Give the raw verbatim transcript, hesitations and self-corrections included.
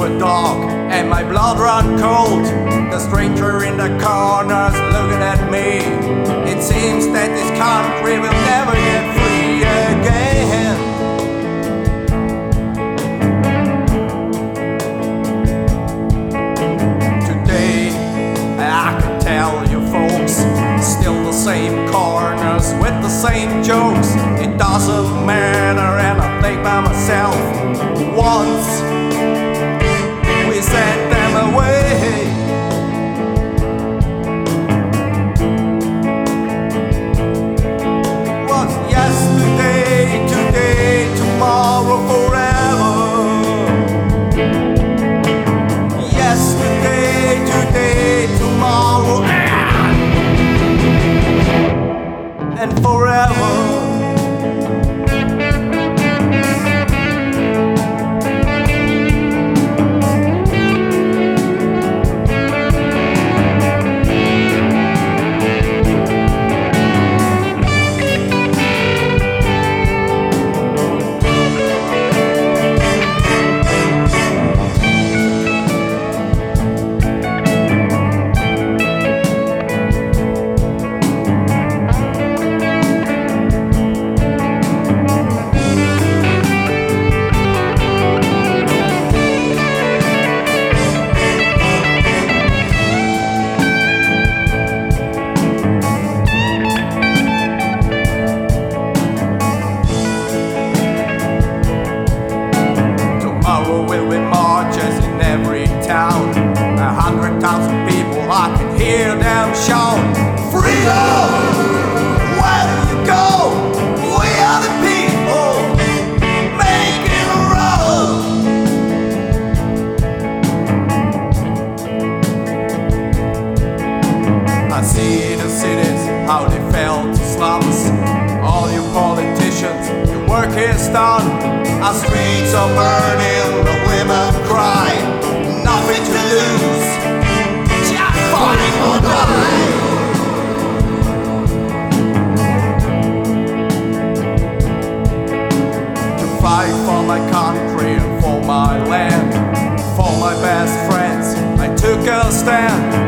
were dark and my blood ran cold. The stranger in the corner's looking at me. It seems that this country will never get free again. Today I can tell you folks, still the same corners with the same jokes. It doesn't matter, and I think by myself, once we sent them away. Was yesterday, today, tomorrow, forever. Yesterday, today, tomorrow, and forever. Will we marches in every town? A hundred thousand people, I can hear them shout, freedom! Where do you go? We are the people making a road. I see the cities, how they fell to slums. All you politicians, your work is done. Our streets are burning, the women cry, nothing to lose, just fight or die. To fight for my country and for my land, for my best friends, I took a stand.